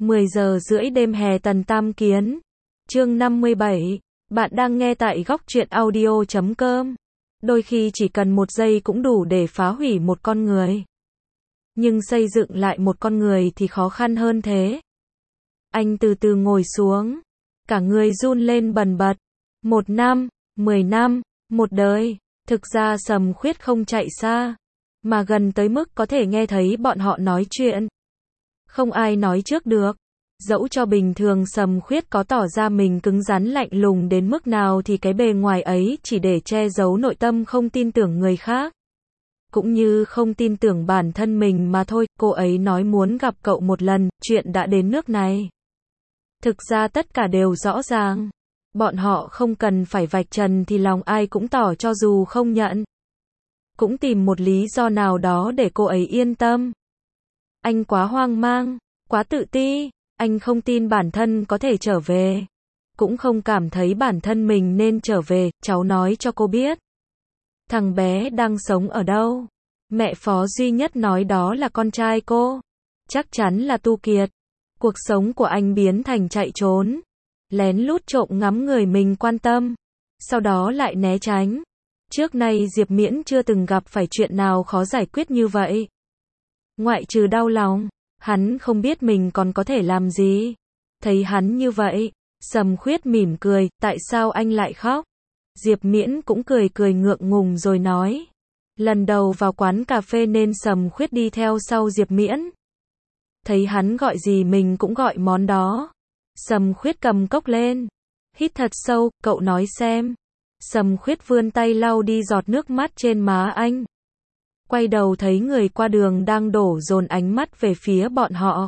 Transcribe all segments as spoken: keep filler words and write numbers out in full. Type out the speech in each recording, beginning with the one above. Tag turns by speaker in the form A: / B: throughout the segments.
A: mười giờ rưỡi đêm hè Tần Tam Kiến. Chương năm mươi bảy. Bạn đang nghe tại góc truyện audio chấm com. Đôi khi chỉ cần một giây cũng đủ để phá hủy một con người. Nhưng xây dựng lại một con người thì khó khăn hơn thế. Anh từ từ ngồi xuống. Cả người run lên bần bật. Một năm, mười năm, một đời. Thực ra Sầm Khuyết không chạy xa. Mà gần tới mức có thể nghe thấy bọn họ nói chuyện. Không ai nói trước được. Dẫu cho bình thường Sầm Khuyết có tỏ ra mình cứng rắn lạnh lùng đến mức nào thì cái bề ngoài ấy chỉ để che giấu nội tâm không tin tưởng người khác. Cũng như không tin tưởng bản thân mình mà thôi. Cô ấy nói muốn gặp cậu một lần, chuyện đã đến nước này. Thực ra tất cả đều rõ ràng. Bọn họ không cần phải vạch trần thì lòng ai cũng tỏ cho dù không nhận. Cũng tìm một lý do nào đó để cô ấy yên tâm. Anh quá hoang mang, quá tự ti, anh không tin bản thân có thể trở về. Cũng không cảm thấy bản thân mình nên trở về, cháu nói cho cô biết. Thằng bé đang sống ở đâu? Mẹ Phó duy nhất nói đó là con trai cô. Chắc chắn là Tu Kiệt. Cuộc sống của anh biến thành chạy trốn. Lén lút trộm ngắm người mình quan tâm. Sau đó lại né tránh. Trước nay Diệp Miễn chưa từng gặp phải chuyện nào khó giải quyết như vậy. Ngoại trừ đau lòng, hắn không biết mình còn có thể làm gì. Thấy hắn như vậy, Sầm Khuyết mỉm cười, tại sao anh lại khóc? Diệp Miễn cũng cười cười ngượng ngùng rồi nói. Lần đầu vào quán cà phê nên Sầm Khuyết đi theo sau Diệp Miễn. Thấy hắn gọi gì mình cũng gọi món đó. Sầm Khuyết cầm cốc lên. Hít thật sâu, cậu nói xem. Sầm Khuyết vươn tay lau đi giọt nước mắt trên má anh. Quay đầu thấy người qua đường đang đổ dồn ánh mắt về phía bọn họ.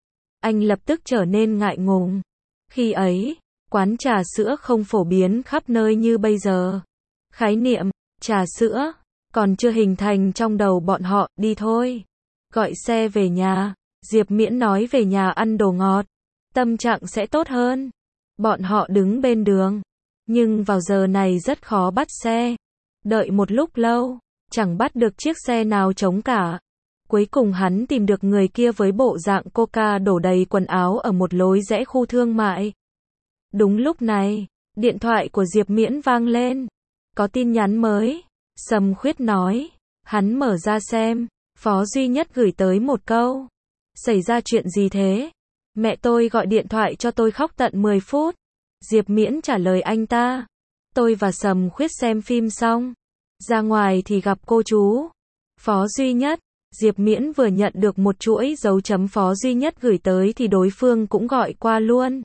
A: Anh lập tức trở nên ngại ngùng. Khi ấy, quán trà sữa không phổ biến khắp nơi như bây giờ. Khái niệm, trà sữa, còn chưa hình thành trong đầu bọn họ, đi thôi. Gọi xe về nhà. Diệp Miễn nói về nhà ăn đồ ngọt. Tâm trạng sẽ tốt hơn. Bọn họ đứng bên đường. Nhưng vào giờ này rất khó bắt xe. Đợi một lúc lâu, chẳng bắt được chiếc xe nào trống cả. Cuối cùng hắn tìm được người kia với bộ dạng coca đổ đầy quần áo ở một lối rẽ khu thương mại. Đúng lúc này, điện thoại của Diệp Miễn vang lên. Có tin nhắn mới. Sầm Khuyết nói. Hắn mở ra xem. Phó duy nhất gửi tới một câu. Xảy ra chuyện gì thế? Mẹ tôi gọi điện thoại cho tôi khóc tận mười phút. Diệp Miễn trả lời anh ta. Tôi và Sầm Khuyết xem phim xong. Ra ngoài thì gặp cô chú. Phó duy nhất. Diệp Miễn vừa nhận được một chuỗi dấu chấm Phó duy nhất gửi tới thì đối phương cũng gọi qua luôn.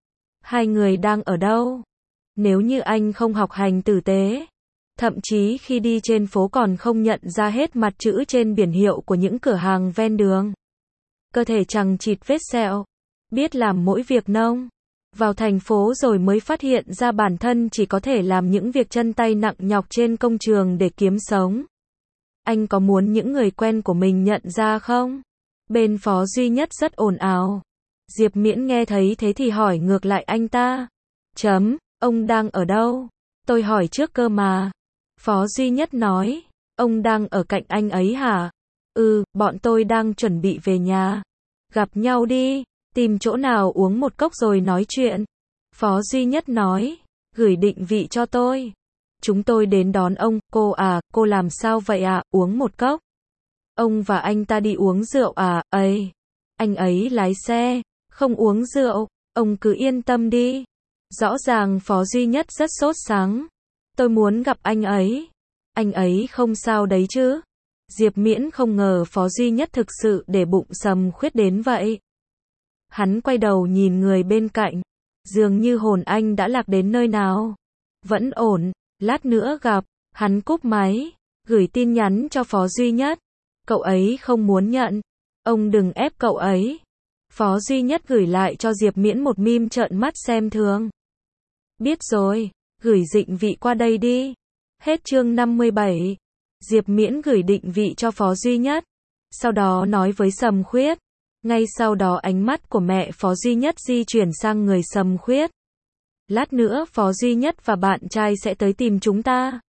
A: Hai người đang ở đâu? Nếu như anh không học hành tử tế. Thậm chí khi đi trên phố còn không nhận ra hết mặt chữ trên biển hiệu của những cửa hàng ven đường. Cơ thể chằng chịt vết sẹo. Biết làm mỗi việc nông. Vào thành phố rồi mới phát hiện ra bản thân chỉ có thể làm những việc chân tay nặng nhọc trên công trường để kiếm sống. Anh có muốn những người quen của mình nhận ra không? Bên Phó duy nhất rất ồn ào. Diệp Miễn nghe thấy thế thì hỏi ngược lại anh ta. Chấm, ông đang ở đâu? Tôi hỏi trước cơ mà. Phó duy nhất nói. Ông đang ở cạnh anh ấy hả? Ừ, bọn tôi đang chuẩn bị về nhà. Gặp nhau đi. Tìm chỗ nào uống một cốc rồi nói chuyện. Phó duy nhất nói. Gửi định vị cho tôi. Chúng tôi đến đón ông. Cô à, cô làm sao vậy ạ? À? Uống một cốc. Ông và anh ta đi uống rượu à? Ấy. Anh ấy lái xe. Không uống rượu. Ông cứ yên tâm đi. Rõ ràng Phó duy nhất rất sốt sắng. Tôi muốn gặp anh ấy. Anh ấy không sao đấy chứ? Diệp Miễn không ngờ Phó duy nhất thực sự để bụng Sầm Khuyết đến vậy. Hắn quay đầu nhìn người bên cạnh. Dường như hồn anh đã lạc đến nơi nào. Vẫn ổn. Lát nữa gặp. Hắn cúp máy. Gửi tin nhắn cho Phó duy nhất. Cậu ấy không muốn nhận. Ông đừng ép cậu ấy. Phó duy nhất gửi lại cho Diệp Miễn một meme trợn mắt xem thường. Biết rồi. Gửi định vị qua đây đi. Hết chương năm mươi bảy. Diệp Miễn gửi định vị cho Phó duy nhất. Sau đó nói với Sầm Khuyết. Ngay sau đó ánh mắt của mẹ Phó duy nhất di chuyển sang người Sầm Khuyết. Lát nữa Phó duy nhất và bạn trai sẽ tới tìm chúng ta.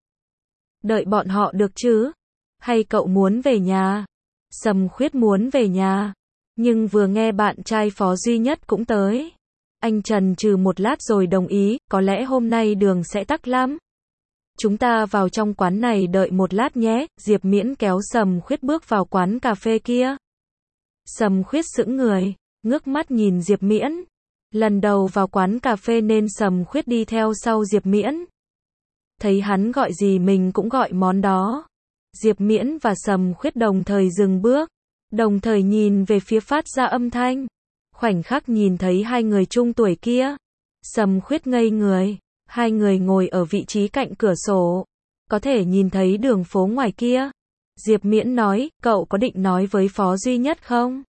A: Đợi bọn họ được chứ? Hay cậu muốn về nhà? Sầm Khuyết muốn về nhà. Nhưng vừa nghe bạn trai Phó Duy Nhất cũng tới, anh chần chừ một lát rồi đồng ý, có lẽ hôm nay đường sẽ tắc lắm. Chúng ta vào trong quán này đợi một lát nhé, Diệp Miễn kéo Sầm Khuyết bước vào quán cà phê kia. Sầm Khuyết sững người, ngước mắt nhìn Diệp Miễn. Lần đầu vào quán cà phê nên Sầm Khuyết đi theo sau Diệp Miễn. Thấy hắn gọi gì mình cũng gọi món đó. Diệp Miễn và Sầm Khuyết đồng thời dừng bước, đồng thời nhìn về phía phát ra âm thanh. Khoảnh khắc nhìn thấy hai người chung tuổi kia, Sầm Khuyết ngây người. Hai người ngồi ở vị trí cạnh cửa sổ, có thể nhìn thấy đường phố ngoài kia. Diệp Miễn nói, cậu có định nói với Phó Duy Nhất không?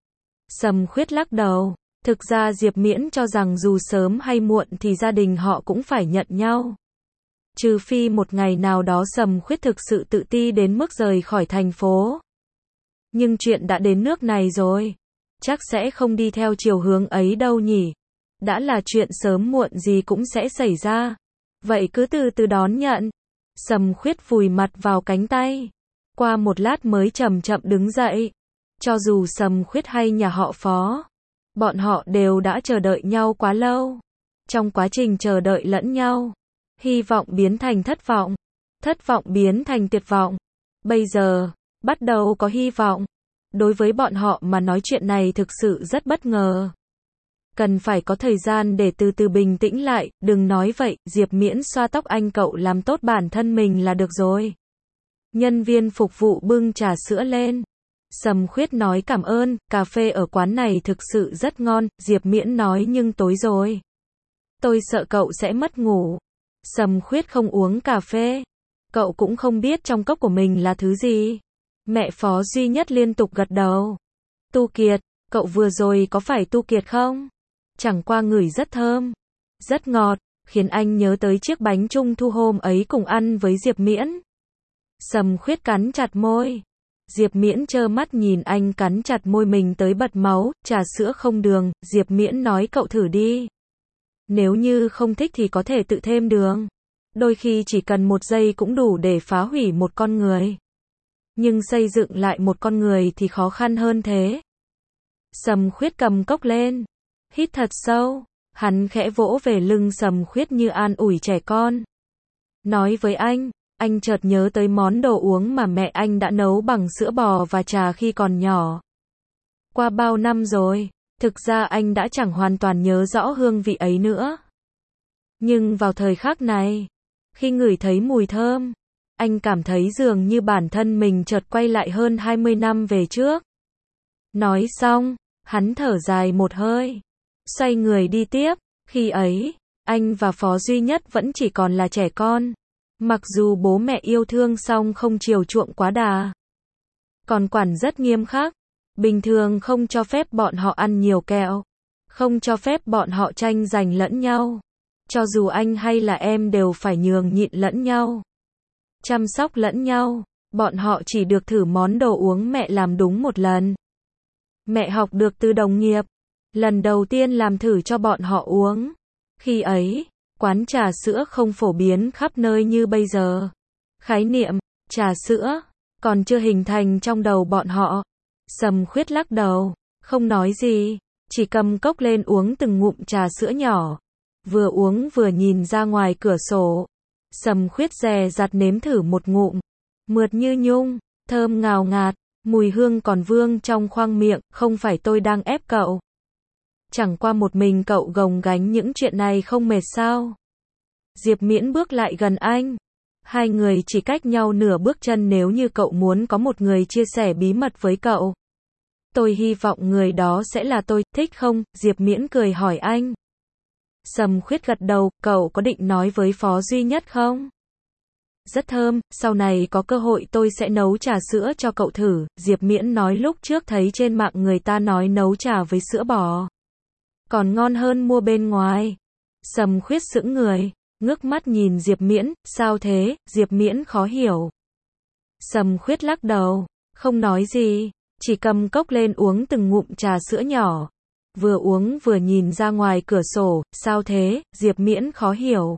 A: Sầm Khuyết lắc đầu. Thực ra Diệp Miễn cho rằng dù sớm hay muộn thì gia đình họ cũng phải nhận nhau. Trừ phi một ngày nào đó Sầm Khuyết thực sự tự ti đến mức rời khỏi thành phố. Nhưng chuyện đã đến nước này rồi, chắc sẽ không đi theo chiều hướng ấy đâu nhỉ. Đã là chuyện sớm muộn gì cũng sẽ xảy ra. Vậy cứ từ từ đón nhận. Sầm Khuyết vùi mặt vào cánh tay. Qua một lát mới chậm chậm đứng dậy. Cho dù Sầm Khuyết hay nhà họ Phó, bọn họ đều đã chờ đợi nhau quá lâu. Trong quá trình chờ đợi lẫn nhau, hy vọng biến thành thất vọng, thất vọng biến thành tuyệt vọng. Bây giờ, bắt đầu có hy vọng. Đối với bọn họ mà nói chuyện này thực sự rất bất ngờ. Cần phải có thời gian để từ từ bình tĩnh lại, đừng nói vậy, Diệp Miễn xoa tóc anh, cậu làm tốt bản thân mình là được rồi. Nhân viên phục vụ bưng trà sữa lên. Sầm Khuyết nói cảm ơn, cà phê ở quán này thực sự rất ngon, Diệp Miễn nói nhưng tối rồi. Tôi sợ cậu sẽ mất ngủ. Sầm Khuyết không uống cà phê. Cậu cũng không biết trong cốc của mình là thứ gì. Mẹ Phó Duy Nhất liên tục gật đầu. Tu Kiệt, cậu vừa rồi có phải Tu Kiệt không? Chẳng qua ngửi rất thơm, rất ngọt, khiến anh nhớ tới chiếc bánh trung thu hôm ấy cùng ăn với Diệp Miễn. Sầm Khuyết cắn chặt môi. Diệp Miễn trơ mắt nhìn anh cắn chặt môi mình tới bật máu, trà sữa không đường, Diệp Miễn nói cậu thử đi. Nếu như không thích thì có thể tự thêm đường. Đôi khi chỉ cần một giây cũng đủ để phá hủy một con người. Nhưng xây dựng lại một con người thì khó khăn hơn thế. Sầm Khuyết cầm cốc lên, hít thật sâu, hắn khẽ vỗ về lưng Sầm Khuyết như an ủi trẻ con. Nói với anh, anh chợt nhớ tới món đồ uống mà mẹ anh đã nấu bằng sữa bò và trà khi còn nhỏ. Qua bao năm rồi, thực ra anh đã chẳng hoàn toàn nhớ rõ hương vị ấy nữa. Nhưng vào thời khắc này, khi ngửi thấy mùi thơm, anh cảm thấy dường như bản thân mình chợt quay lại hơn hai mươi năm về trước. Nói xong, hắn thở dài một hơi, xoay người đi tiếp. Khi ấy, anh và Phó Duy Nhất vẫn chỉ còn là trẻ con. Mặc dù bố mẹ yêu thương song không chiều chuộng quá đà. Còn quản rất nghiêm khắc. Bình thường không cho phép bọn họ ăn nhiều kẹo. Không cho phép bọn họ tranh giành lẫn nhau. Cho dù anh hay là em đều phải nhường nhịn lẫn nhau. Chăm sóc lẫn nhau. Bọn họ chỉ được thử món đồ uống mẹ làm đúng một lần. Mẹ học được từ đồng nghiệp. Lần đầu tiên làm thử cho bọn họ uống. Khi ấy, quán trà sữa không phổ biến khắp nơi như bây giờ. Khái niệm trà sữa còn chưa hình thành trong đầu bọn họ. Sầm Khuyết lắc đầu, không nói gì, chỉ cầm cốc lên uống từng ngụm trà sữa nhỏ. Vừa uống vừa nhìn ra ngoài cửa sổ. Sầm Khuyết dè dặt nếm thử một ngụm. Mượt như nhung, thơm ngào ngạt, mùi hương còn vương trong khoang miệng, không phải tôi đang ép cậu. Chẳng qua một mình cậu gồng gánh những chuyện này không mệt sao? Diệp Miễn bước lại gần anh. Hai người chỉ cách nhau nửa bước chân, nếu như cậu muốn có một người chia sẻ bí mật với cậu. Tôi hy vọng người đó sẽ là tôi, thích không? Diệp Miễn cười hỏi anh. Sầm Khuyết gật đầu, cậu có định nói với Phó Duy Nhất không? Rất thơm, sau này có cơ hội tôi sẽ nấu trà sữa cho cậu thử. Diệp Miễn nói lúc trước thấy trên mạng người ta nói nấu trà với sữa bò còn ngon hơn mua bên ngoài. Sầm Khuyết sững người, ngước mắt nhìn Diệp Miễn, sao thế? Diệp Miễn khó hiểu. Sầm Khuyết lắc đầu, không nói gì, chỉ cầm cốc lên uống từng ngụm trà sữa nhỏ. Vừa uống vừa nhìn ra ngoài cửa sổ, sao thế? Diệp Miễn khó hiểu.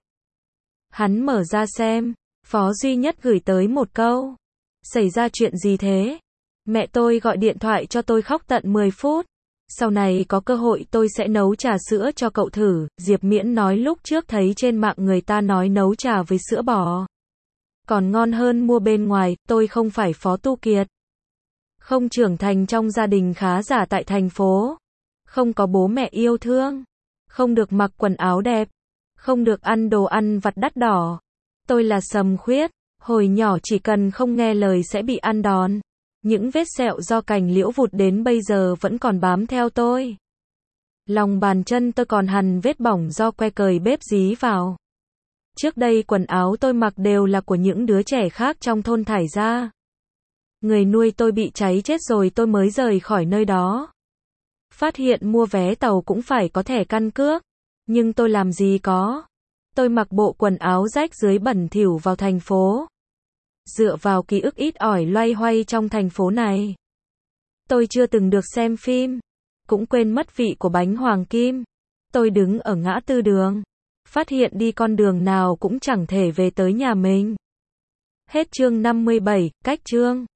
A: Hắn mở ra xem, Phó Duy Nhất gửi tới một câu. Xảy ra chuyện gì thế? Mẹ tôi gọi điện thoại cho tôi khóc tận mười phút. Sau này có cơ hội tôi sẽ nấu trà sữa cho cậu thử. Diệp Miễn nói lúc trước thấy trên mạng người ta nói nấu trà với sữa bò còn ngon hơn mua bên ngoài. Tôi không phải Phó Tu Kiệt, không trưởng thành trong gia đình khá giả tại thành phố, không có bố mẹ yêu thương, không được mặc quần áo đẹp, không được ăn đồ ăn vặt đắt đỏ. Tôi là Sầm Khuyết, hồi nhỏ chỉ cần không nghe lời sẽ bị ăn đòn. Những vết sẹo do cành liễu vụt đến bây giờ vẫn còn bám theo tôi. Lòng bàn chân tôi còn hằn vết bỏng do que cời bếp dí vào. Trước đây quần áo tôi mặc đều là của những đứa trẻ khác trong thôn thải ra. Người nuôi tôi bị cháy chết rồi tôi mới rời khỏi nơi đó. Phát hiện mua vé tàu cũng phải có thẻ căn cước, nhưng tôi làm gì có. Tôi mặc bộ quần áo rách rưới bẩn thỉu vào thành phố. Dựa vào ký ức ít ỏi loay hoay trong thành phố này, tôi chưa từng được xem phim, cũng quên mất vị của bánh hoàng kim. Tôi đứng ở ngã tư đường, phát hiện đi con đường nào cũng chẳng thể về tới nhà mình. Hết chương năm mươi bảy, cách chương.